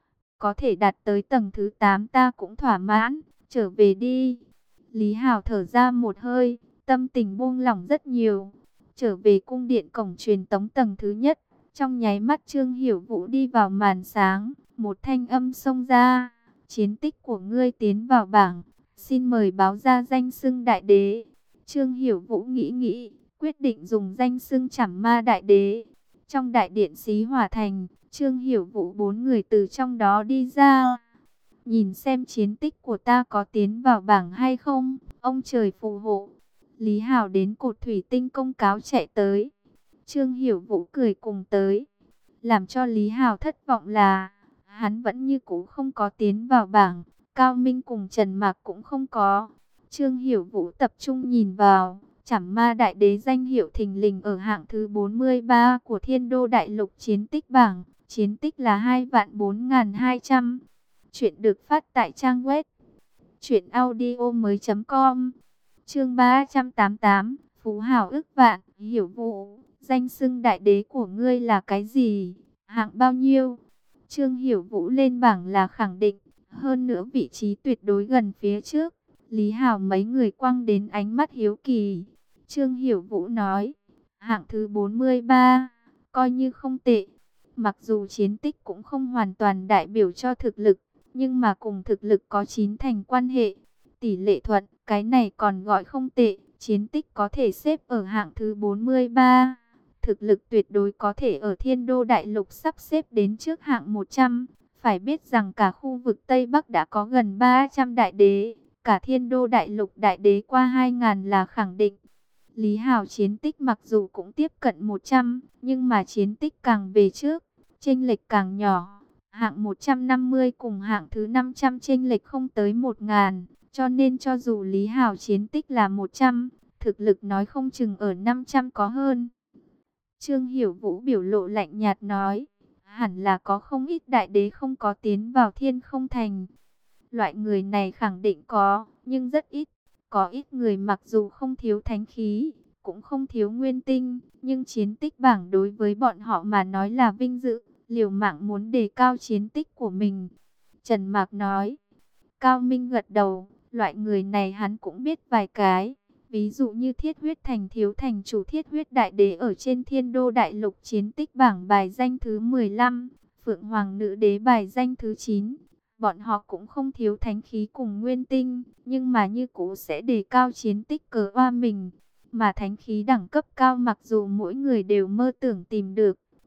Có thể đạt tới tầng thứ tám ta cũng thỏa mãn, trở về đi. Lý Hào thở ra một hơi, tâm tình buông lỏng rất nhiều. Trở về cung điện cổng truyền tống tầng thứ nhất, trong nháy mắt Trương Hiểu Vũ đi vào màn sáng. Một thanh âm xông ra, chiến tích của ngươi tiến vào bảng, xin mời báo ra danh xưng đại đế. Trương Hiểu Vũ nghĩ nghĩ, quyết định dùng danh xưng Trảm Ma đại đế. Trong đại điện Xí Hỏa Thành, Trương Hiểu Vũ bốn người từ trong đó đi ra. Nhìn xem chiến tích của ta có tiến vào bảng hay không, ông trời phù hộ. Lý Hào đến cột thủy tinh công cáo chạy tới. Trương Hiểu Vũ cười cùng tới. Làm cho Lý Hào thất vọng là hắn vẫn như cũ không có tiến vào bảng, Cao Minh cùng Trần Mạc cũng không có. Trương Hiểu Vũ tập trung nhìn vào, Trảm Ma đại đế danh hiệu thình lình ở hạng thứ bốn mươi ba của Thiên Đô Đại Lục chiến tích bảng, chiến tích là hai vạn bốn nghìn hai trăm. Chuyện được phát tại trang web truyện audio mới chấm com. Chương ba trăm tám mươi tám, Phú Hào ức vạn. Hiểu Vũ, danh xưng đại đế của ngươi là cái gì? Hạng bao nhiêu? Trương Hiểu Vũ lên bảng là khẳng định, hơn nữa vị trí tuyệt đối gần phía trước. Lý Hào mấy người quăng đến ánh mắt hiếu kỳ. Trương Hiểu Vũ nói, hạng thứ bốn mươi ba, coi như không tệ. Mặc dù chiến tích cũng không hoàn toàn đại biểu cho thực lực, nhưng mà cùng thực lực có chín thành quan hệ. Tỷ lệ thuận, cái này còn gọi không tệ, chiến tích có thể xếp ở hạng thứ bốn mươi ba. Thực lực tuyệt đối có thể ở Thiên Đô Đại Lục sắp xếp đến trước hạng một trăm. Phải biết rằng cả khu vực Tây Bắc đã có gần ba trăm đại đế. Cả Thiên Đô Đại Lục đại đế qua hai nghìn là khẳng định. Lý Hào chiến tích mặc dù cũng tiếp cận một trăm, nhưng mà chiến tích càng về trước, chênh lệch càng nhỏ. Hạng một trăm năm mươi cùng hạng thứ năm trăm chênh lệch không tới một nghìn. Cho nên cho dù Lý Hào chiến tích là một trăm, thực lực nói không chừng ở năm trăm có hơn. Trương Hiểu Vũ biểu lộ lạnh nhạt nói, hẳn là có không ít đại đế không có tiến vào Thiên Không Thành. Loại người này khẳng định có, nhưng rất ít. Có ít người mặc dù không thiếu thánh khí, cũng không thiếu nguyên tinh, nhưng chiến tích bảng đối với bọn họ mà nói là vinh dự, liều mạng muốn đề cao chiến tích của mình. Trần Mạc nói, Cao Minh gật đầu, loại người này hắn cũng biết vài cái. Ví dụ như Thiết Huyết Thành thiếu thành chủ Thiết Huyết Đại Đế ở trên Thiên Đô Đại Lục chiến tích bảng bài danh thứ mười lăm, Phượng Hoàng Nữ Đế bài danh thứ chín. Bọn họ cũng không thiếu thánh khí cùng nguyên tinh, nhưng mà như cũ sẽ đề cao chiến tích cờ oa mình. Mà thánh khí đẳng cấp cao mặc dù mỗi người đều mơ tưởng tìm được,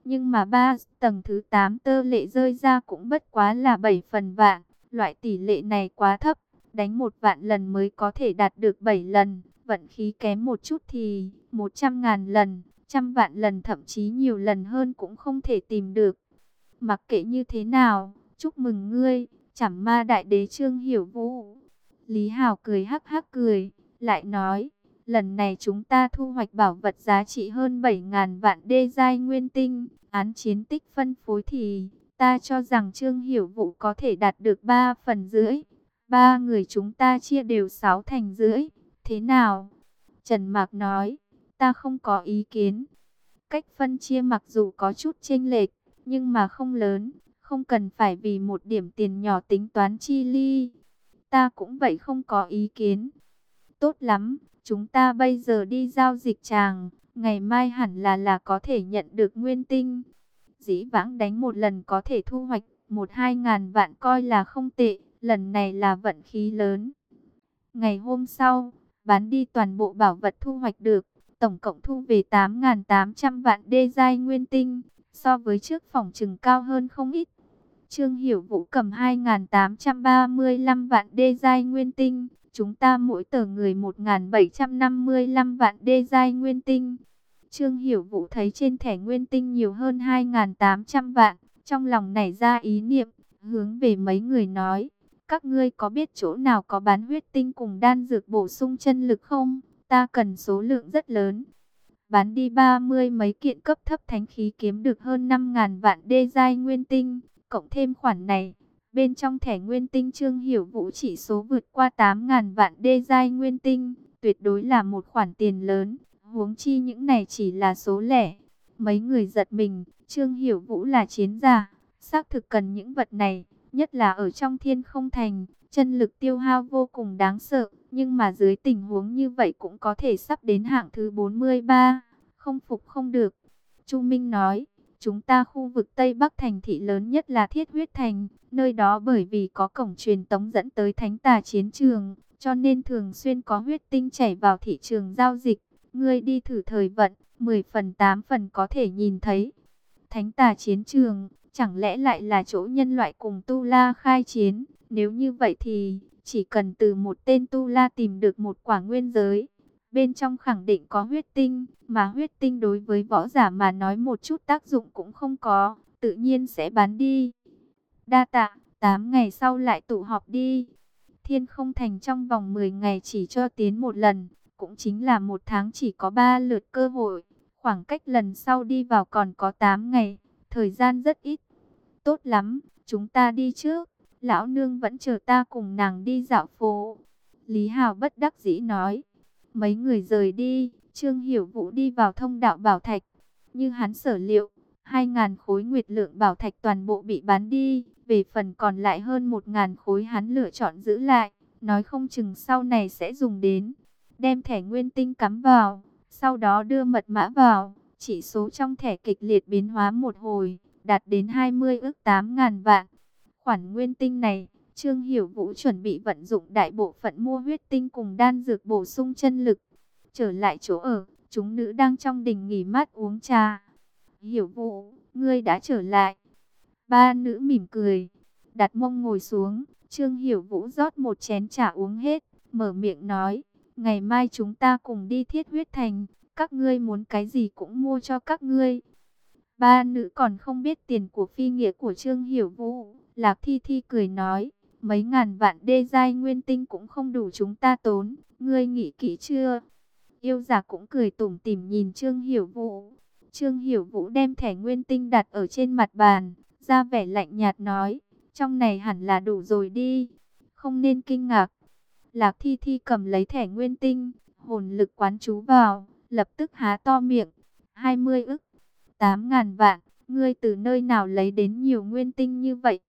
Nhưng mà ba tầng thứ tám tơ lệ rơi ra cũng bất quá là bảy phần vạn. Loại tỷ lệ này quá thấp, đánh một vạn lần mới có thể đạt được bảy lần. Vận khí kém một chút thì một trăm ngàn lần, trăm vạn lần, thậm chí nhiều lần hơn cũng không thể tìm được. Mặc kệ như thế nào, chúc mừng ngươi, Trảm Ma Đại Đế Trương Hiểu Vũ. Lý Hào cười hắc hắc cười, lại nói, lần này chúng ta thu hoạch bảo vật giá trị hơn bảy ngàn vạn đê giai nguyên tinh, án chiến tích phân phối thì ta cho rằng Trương Hiểu Vũ có thể đạt được ba phần rưỡi. Ba người chúng ta chia đều sáu thành rưỡi, thế nào? Trần Mạc nói, ta không có ý kiến. Cách phân chia mặc dù có chút chênh lệch, nhưng mà không lớn, không cần phải vì một điểm tiền nhỏ tính toán chi ly. Ta cũng vậy không có ý kiến. Tốt lắm, chúng ta bây giờ đi giao dịch tràng, ngày mai hẳn là là có thể nhận được nguyên tinh. Dĩ vãng đánh một lần có thể thu hoạch một hai ngàn vạn coi là không tệ, lần này là vận khí lớn. Ngày hôm sau, bán đi toàn bộ bảo vật thu hoạch được, tổng cộng thu về tám nghìn tám trăm vạn đê giai nguyên tinh, so với trước phỏng chừng cao hơn không ít. Trương Hiểu Vũ cầm hai nghìn tám trăm ba mươi lăm vạn đê giai nguyên tinh, chúng ta mỗi tờ người một nghìn bảy trăm năm mươi lăm vạn đê giai nguyên tinh. Trương Hiểu Vũ thấy trên thẻ nguyên tinh nhiều hơn hai nghìn tám trăm vạn, trong lòng nảy ra ý niệm, hướng về mấy người nói, các ngươi có biết chỗ nào có bán huyết tinh cùng đan dược bổ sung chân lực không? Ta cần số lượng rất lớn. Bán đi ba mươi mấy kiện cấp thấp thánh khí kiếm được hơn năm nghìn vạn đê giai nguyên tinh, cộng thêm khoản này, bên trong thẻ nguyên tinh Trương Hiểu Vũ chỉ số vượt qua tám nghìn vạn đê giai nguyên tinh, tuyệt đối là một khoản tiền lớn, huống chi những này chỉ là số lẻ. Mấy người giật mình, Trương Hiểu Vũ là chiến giả, xác thực cần những vật này, nhất là ở trong Thiên Không Thành, chân lực tiêu hao vô cùng đáng sợ, nhưng mà dưới tình huống như vậy cũng có thể sắp đến hạng thứ bốn mươi ba, không phục không được. Chu Minh nói, chúng ta khu vực Tây Bắc thành thị lớn nhất là Thiết Huyết Thành, nơi đó bởi vì có cổng truyền tống dẫn tới Thánh Tà chiến trường, cho nên thường xuyên có huyết tinh chảy vào thị trường giao dịch. Ngươi đi thử thời vận, mười phần tám phần có thể nhìn thấy. Thánh Tà chiến trường, chẳng lẽ lại là chỗ nhân loại cùng Tu La khai chiến? Nếu như vậy thì chỉ cần từ một tên Tu La tìm được một quả nguyên giới, bên trong khẳng định có huyết tinh, mà huyết tinh đối với võ giả mà nói một chút tác dụng cũng không có, tự nhiên sẽ bán đi. Đa tạ, tám ngày sau lại tụ họp đi. Thiên Không Thành trong vòng mười ngày chỉ cho tiến một lần, cũng chính là một tháng chỉ có ba lượt cơ hội, khoảng cách lần sau đi vào còn có tám ngày, thời gian rất ít. Tốt lắm, chúng ta đi trước, lão nương vẫn chờ ta cùng nàng đi dạo phố. Lý Hào bất đắc dĩ nói. Mấy người rời đi, Trương Hiểu Vũ đi vào thông đạo bảo thạch. Như hắn sở liệu, hai nghìn khối nguyệt lượng bảo thạch toàn bộ bị bán đi. Về phần còn lại hơn một nghìn khối hắn lựa chọn giữ lại. Nói không chừng sau này sẽ dùng đến. Đem thẻ nguyên tinh cắm vào, sau đó đưa mật mã vào. Chỉ số trong thẻ kịch liệt biến hóa một hồi, đạt đến hai mươi ức tám ngàn vạn. Khoản nguyên tinh này, Trương Hiểu Vũ chuẩn bị vận dụng đại bộ phận mua huyết tinh cùng đan dược bổ sung chân lực. Trở lại chỗ ở, chúng nữ đang trong đình nghỉ mát uống trà. Hiểu Vũ, ngươi đã trở lại. Ba nữ mỉm cười, đặt mông ngồi xuống. Trương Hiểu Vũ rót một chén trà uống hết, mở miệng nói, ngày mai chúng ta cùng đi Thiết Huyết Thành, các ngươi muốn cái gì cũng mua cho các ngươi. Ba nữ còn không biết tiền của phi nghĩa của Trương Hiểu Vũ. Lạc Thi Thi cười nói, mấy ngàn vạn đê giai nguyên tinh cũng không đủ chúng ta tốn, ngươi nghĩ kỹ chưa? Yêu giả cũng cười tủm tỉm nhìn Trương Hiểu Vũ. Trương Hiểu Vũ đem thẻ nguyên tinh đặt ở trên mặt bàn, ra vẻ lạnh nhạt nói, trong này hẳn là đủ rồi đi, không nên kinh ngạc. Lạc Thi Thi cầm lấy thẻ nguyên tinh, hồn lực quán chú vào, lập tức há to miệng, hai mươi ức, tám ngàn vạn, ngươi từ nơi nào lấy đến nhiều nguyên tinh như vậy?